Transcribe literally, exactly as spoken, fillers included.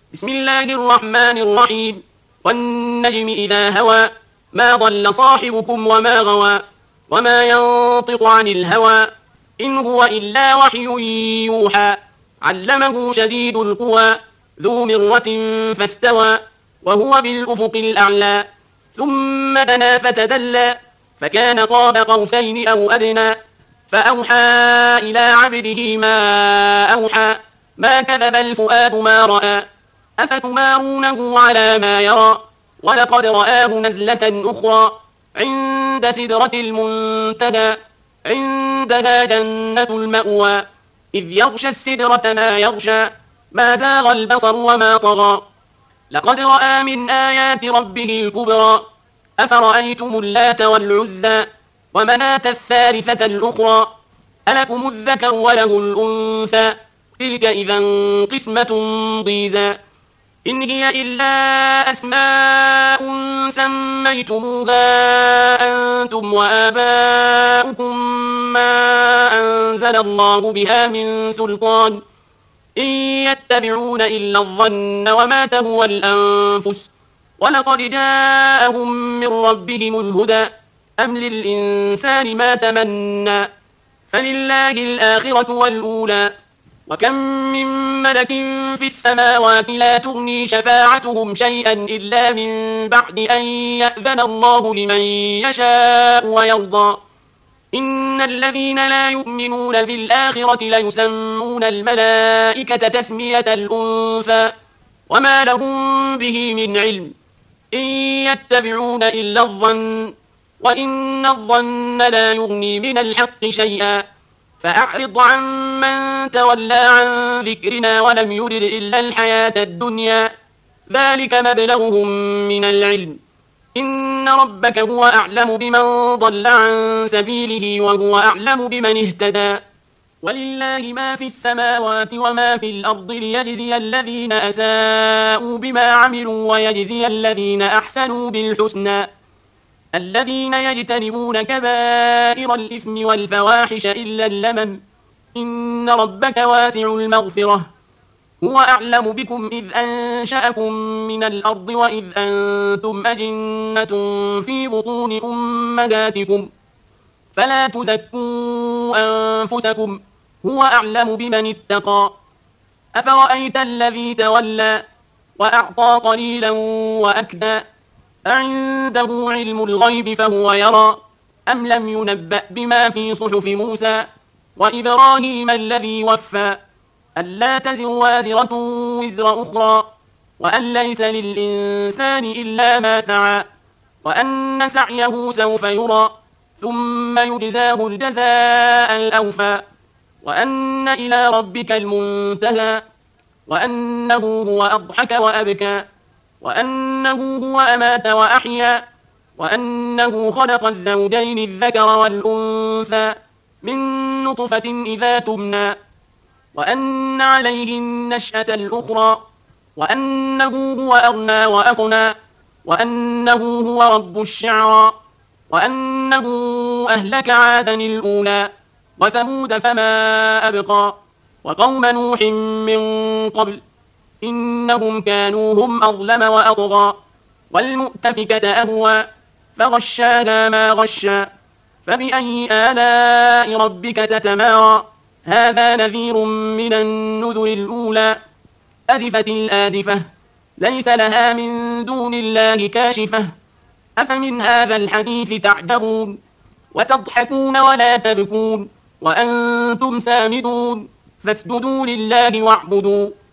بسم الله الرحمن الرحيم والنجم إذا هوى ما ضل صاحبكم وما غوى وما ينطق عن الهوى إن هو إلا وحي يوحى علمه شديد القوى ذو مرة فاستوى وهو بالأفق الأعلى ثم دنا فتدلى فكان قاب قوسين أو أدنى فأوحى إلى عبده ما أوحى ما كذب الفؤاد ما رأى أفتمارونه على ما يرى ولقد رآه نزلة أخرى عند سدرة المنتهى عندها جنة المأوى إذ يغشى السدرة ما يغشى ما زاغ البصر وما طغى لقد رأى من آيات ربه الكبرى أفرأيتم اللات والعزى ومناة الثالثة الأخرى ألكم الذكر وله الأنثى تلك إذا قسمة ضيزى إن هي إلا أسماء سميتموها أنتم وآباؤكم ما أنزل الله بها من سلطان إن يتبعون إلا الظن وما تهوى الأنفس ولقد جاءهم من ربهم الهدى أم للإنسان ما تمنى فلله الآخرة والأولى وكم من ملك في السماوات لا تغني شفاعتهم شيئا إلا من بعد أن يأذن الله لمن يشاء ويرضى إن الذين لا يؤمنون بالآخرة ليسمون الملائكة تسمية الأنثى وما لهم به من علم إن يتبعون إلا الظن وإن الظن لا يغني من الحق شيئا فأعرض عن من تولى عن ذكرنا ولم يرد إلا الحياة الدنيا ذلك مبلغهم من العلم إن ربك هو أعلم بمن ضل عن سبيله وهو أعلم بمن اهتدى ولله ما في السماوات وما في الأرض ليجزي الذين أساءوا بما عملوا ويجزي الذين أحسنوا بالحسنى الذين يجتنبون كبائر الإثم والفواحش إلا اللمم إن ربك واسع المغفرة هو أعلم بكم إذ أنشأكم من الأرض وإذ أنتم أجنة في بطون أمهاتكم فلا تزكوا أنفسكم هو أعلم بمن اتقى أفرأيت الذي تولى وأعطى قليلا وأكدى أعنده علم الغيب فهو يرى أم لم ينبأ بما في صحف موسى وإبراهيم الذي وفى ألا تزر وازرة وزر أخرى وأن ليس للإنسان إلا ما سعى وأن سعيه سوف يرى ثم يجزاه الجزاء الأوفى وأن إلى ربك المنتهى وأنه هو أضحك وأبكى وأنه هو أمات وأحيا وأنه خلق الزوجين الذكر والأنثى من نطفة إذا تمنى وأن عليه النشأة الأخرى وأنه هو أغنى وأقنى وأنه هو رب الشعرى وأنه أهلك عادا الأولى وثمود فما أبقى وقوم نوح من قبل إنهم كانوا هم أظلم وأطغى والمؤتفكة أهوى فغشاها ما غشى فبأي آلاء ربك تتمارى هذا نذير من النذر الأولى أزفت الآزفة ليس لها من دون الله كاشفة أفمن هذا الحديث تعجبون وتضحكون ولا تبكون وأنتم سامدون فاسجدوا لله واعبدوا